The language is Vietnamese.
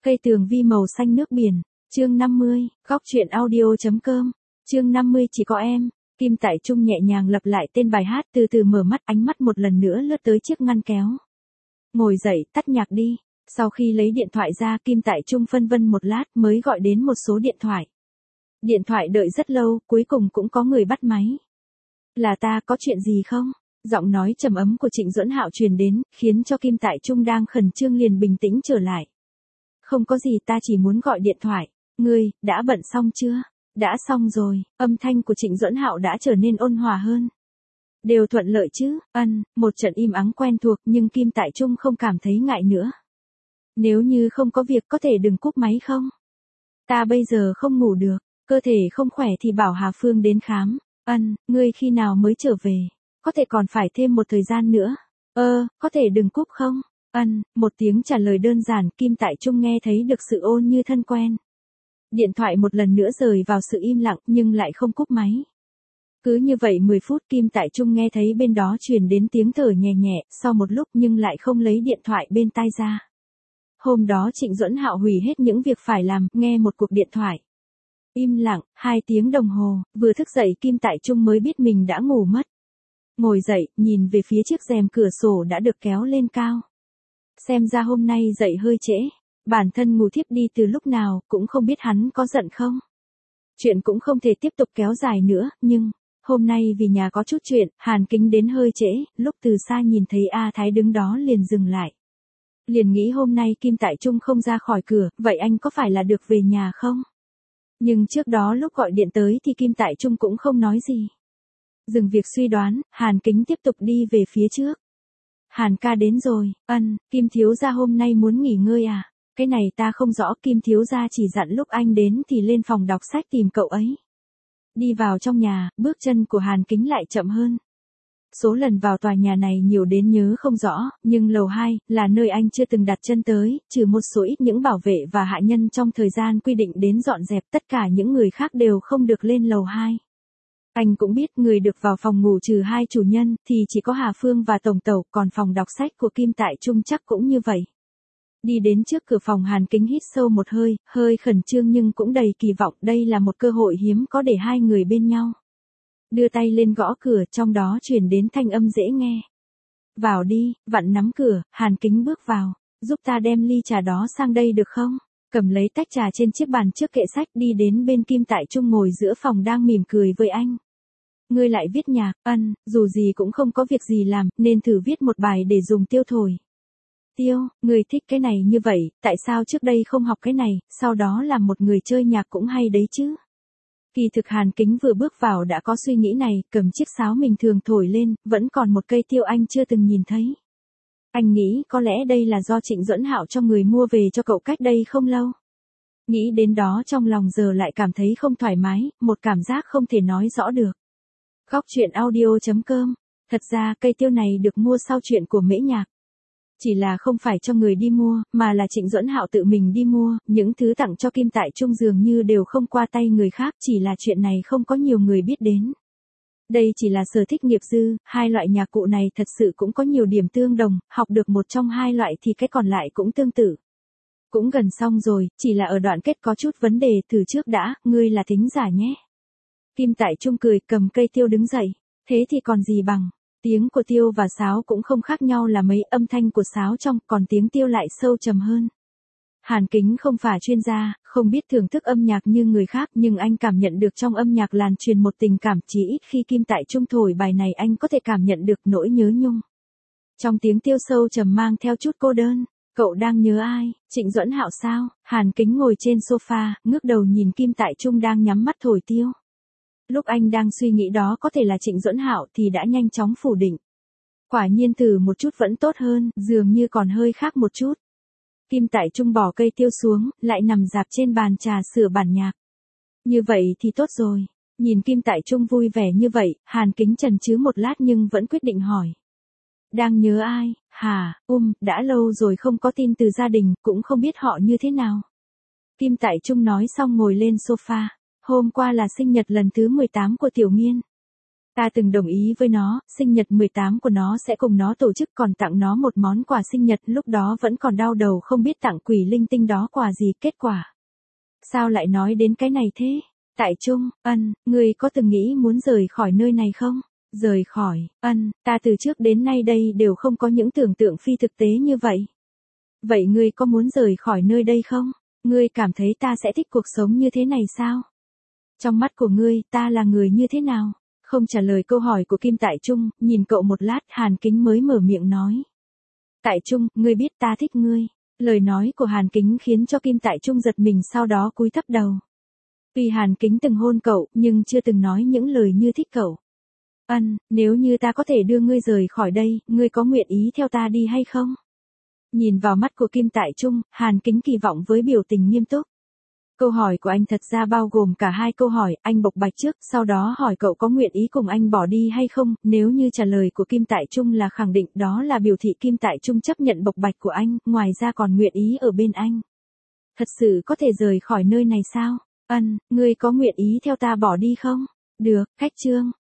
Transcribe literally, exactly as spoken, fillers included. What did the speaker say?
Cây tường vi màu xanh nước biển. Chương năm mươi, góc truyện audio.com. Chương năm mươi chỉ có em. Kim Tại Trung nhẹ nhàng lặp lại tên bài hát, từ từ mở mắt, ánh mắt một lần nữa lướt tới chiếc ngăn kéo. Ngồi dậy, tắt nhạc đi. Sau khi lấy điện thoại ra, Kim Tại Trung phân vân một lát mới gọi đến một số điện thoại. Điện thoại đợi rất lâu, cuối cùng cũng có người bắt máy. Là ta, có chuyện gì không? Giọng nói trầm ấm của Trịnh Duẫn Hạo truyền đến, khiến cho Kim Tại Trung đang khẩn trương liền bình tĩnh trở lại. Không có gì, ta chỉ muốn gọi điện thoại. Ngươi, đã bận xong chưa? Đã xong rồi, âm thanh của Trịnh Duẫn Hạo đã trở nên ôn hòa hơn. Đều thuận lợi chứ? Ân, một trận im ắng quen thuộc nhưng Kim Tại Trung không cảm thấy ngại nữa. Nếu như không có việc có thể đừng cúp máy không? Ta bây giờ không ngủ được, cơ thể không khỏe thì bảo Hà Phương đến khám. Ân, ngươi khi nào mới trở về? Có thể còn phải thêm một thời gian nữa. Ơ, có thể đừng cúp không? Ân, một tiếng trả lời đơn giản, Kim Tại Trung nghe thấy được sự ôn như thân quen. Điện thoại một lần nữa rời vào sự im lặng nhưng lại không cúp máy. Cứ như vậy mười phút, Kim Tại Trung nghe thấy bên đó truyền đến tiếng thở nhẹ nhẹ, sau một lúc nhưng lại không lấy điện thoại bên tai ra. Hôm đó Trịnh Duẫn Hạo hủy hết những việc phải làm, nghe một cuộc điện thoại. Im lặng, hai tiếng đồng hồ, vừa thức dậy Kim Tại Trung mới biết mình đã ngủ mất. Ngồi dậy, nhìn về phía chiếc rèm cửa sổ đã được kéo lên cao. Xem ra hôm nay dậy hơi trễ. Bản thân ngủ thiếp đi từ lúc nào, cũng không biết hắn có giận không. Chuyện cũng không thể tiếp tục kéo dài nữa, nhưng, hôm nay vì nhà có chút chuyện, Hàn Kính đến hơi trễ, lúc từ xa nhìn thấy A Thái đứng đó liền dừng lại. Liền nghĩ hôm nay Kim Tại Trung không ra khỏi cửa, vậy anh có phải là được về nhà không? Nhưng trước đó lúc gọi điện tới thì Kim Tại Trung cũng không nói gì. Dừng việc suy đoán, Hàn Kính tiếp tục đi về phía trước. Hàn ca đến rồi, ân, Kim thiếu gia hôm nay muốn nghỉ ngơi à? Cái này ta không rõ, Kim thiếu gia chỉ dặn lúc anh đến thì lên phòng đọc sách tìm cậu ấy. Đi vào trong nhà, bước chân của Hàn Kính lại chậm hơn. Số lần vào tòa nhà này nhiều đến nhớ không rõ, nhưng lầu hai là nơi anh chưa từng đặt chân tới, trừ một số ít những bảo vệ và hạ nhân trong thời gian quy định đến dọn dẹp, tất cả những người khác đều không được lên lầu hai. Anh cũng biết người được vào phòng ngủ trừ hai chủ nhân thì chỉ có Hà Phương và Tổng Tẩu, còn phòng đọc sách của Kim Tại Trung chắc cũng như vậy. Đi đến trước cửa phòng, Hàn Kính hít sâu một hơi, hơi khẩn trương nhưng cũng đầy kỳ vọng, đây là một cơ hội hiếm có để hai người bên nhau. Đưa tay lên gõ cửa, trong đó truyền đến thanh âm dễ nghe. Vào đi, vặn nắm cửa, Hàn Kính bước vào, giúp ta đem ly trà đó sang đây được không? Cầm lấy tách trà trên chiếc bàn trước kệ sách, đi đến bên Kim Tại Trung ngồi giữa phòng đang mỉm cười với anh. Ngươi lại viết nhạc? Ân, dù gì cũng không có việc gì làm, nên thử viết một bài để dùng tiêu thổi. Tiêu, người thích cái này như vậy, tại sao trước đây không học cái này, sau đó làm một người chơi nhạc cũng hay đấy chứ. Kỳ thực Hàn Kính vừa bước vào đã có suy nghĩ này, cầm chiếc sáo mình thường thổi lên, vẫn còn một cây tiêu anh chưa từng nhìn thấy. Anh nghĩ có lẽ đây là do Trịnh Duẫn Hạo cho người mua về cho cậu cách đây không lâu. Nghĩ đến đó trong lòng giờ lại cảm thấy không thoải mái, một cảm giác không thể nói rõ được. Góc truyện audio.com. Thật ra cây tiêu này được mua sau chuyện của Mễ Nhạc. Chỉ là không phải cho người đi mua, mà là Trịnh Duẫn Hạo tự mình đi mua, những thứ tặng cho Kim Tại Trung dường như đều không qua tay người khác, chỉ là chuyện này không có nhiều người biết đến. Đây chỉ là sở thích nghiệp dư, hai loại nhạc cụ này thật sự cũng có nhiều điểm tương đồng, học được một trong hai loại thì cái còn lại cũng tương tự. Cũng gần xong rồi, chỉ là ở đoạn kết có chút vấn đề, từ trước đã, ngươi là thính giả nhé. Kim Tại Trung cười, cầm cây tiêu đứng dậy, thế thì còn gì bằng. Tiếng của tiêu và sáo cũng không khác nhau là mấy, âm thanh của sáo trong, còn tiếng tiêu lại sâu trầm hơn. Hàn Kính không phải chuyên gia, không biết thưởng thức âm nhạc như người khác, nhưng anh cảm nhận được trong âm nhạc lan truyền một tình cảm, chỉ ít khi Kim Tại Trung thổi bài này anh có thể cảm nhận được nỗi nhớ nhung. Trong tiếng tiêu sâu trầm mang theo chút cô đơn. Cậu đang nhớ ai? Trịnh Duẫn Hạo sao? Hàn Kính ngồi trên sofa, ngước đầu nhìn Kim Tại Trung đang nhắm mắt thổi tiêu. Lúc anh đang suy nghĩ đó có thể là Trịnh Duẫn Hạo thì đã nhanh chóng phủ định. Quả nhiên thử một chút vẫn tốt hơn, dường như còn hơi khác một chút. Kim Tại Trung bỏ cây tiêu xuống, lại nằm rạp trên bàn trà sửa bản nhạc. Như vậy thì tốt rồi. Nhìn Kim Tại Trung vui vẻ như vậy, Hàn Kính chần chừ một lát nhưng vẫn quyết định hỏi. Đang nhớ ai? Hả, um, đã lâu rồi không có tin từ gia đình, cũng không biết họ như thế nào. Kim Tại Trung nói xong ngồi lên sofa. Hôm qua là sinh nhật lần thứ mười tám của Tiểu Nghiên. Ta từng đồng ý với nó, sinh nhật mười tám của nó sẽ cùng nó tổ chức, còn tặng nó một món quà sinh nhật, lúc đó vẫn còn đau đầu không biết tặng quỷ linh tinh đó quà gì, kết quả. Sao lại nói đến cái này thế? Tại Trung, Ân, ngươi có từng nghĩ muốn rời khỏi nơi này không? Rời khỏi, Ân, ta từ trước đến nay đây đều không có những tưởng tượng phi thực tế như vậy. Vậy ngươi có muốn rời khỏi nơi đây không? Ngươi cảm thấy ta sẽ thích cuộc sống như thế này sao? Trong mắt của ngươi, ta là người như thế nào? Không trả lời câu hỏi của Kim Tại Trung, nhìn cậu một lát, Hàn Kính mới mở miệng nói. Tại Trung, ngươi biết ta thích ngươi. Lời nói của Hàn Kính khiến cho Kim Tại Trung giật mình, sau đó cúi thấp đầu. Tuy Hàn Kính từng hôn cậu, nhưng chưa từng nói những lời như thích cậu. Ân, nếu như ta có thể đưa ngươi rời khỏi đây, ngươi có nguyện ý theo ta đi hay không? Nhìn vào mắt của Kim Tại Trung, Hàn Kính kỳ vọng với biểu tình nghiêm túc. Câu hỏi của anh thật ra bao gồm cả hai câu hỏi, anh bộc bạch trước, sau đó hỏi cậu có nguyện ý cùng anh bỏ đi hay không, nếu như trả lời của Kim Tại Trung là khẳng định, đó là biểu thị Kim Tại Trung chấp nhận bộc bạch của anh, ngoài ra còn nguyện ý ở bên anh. Thật sự có thể rời khỏi nơi này sao? Ân, ngươi có nguyện ý theo ta bỏ đi không? Được, khách trương.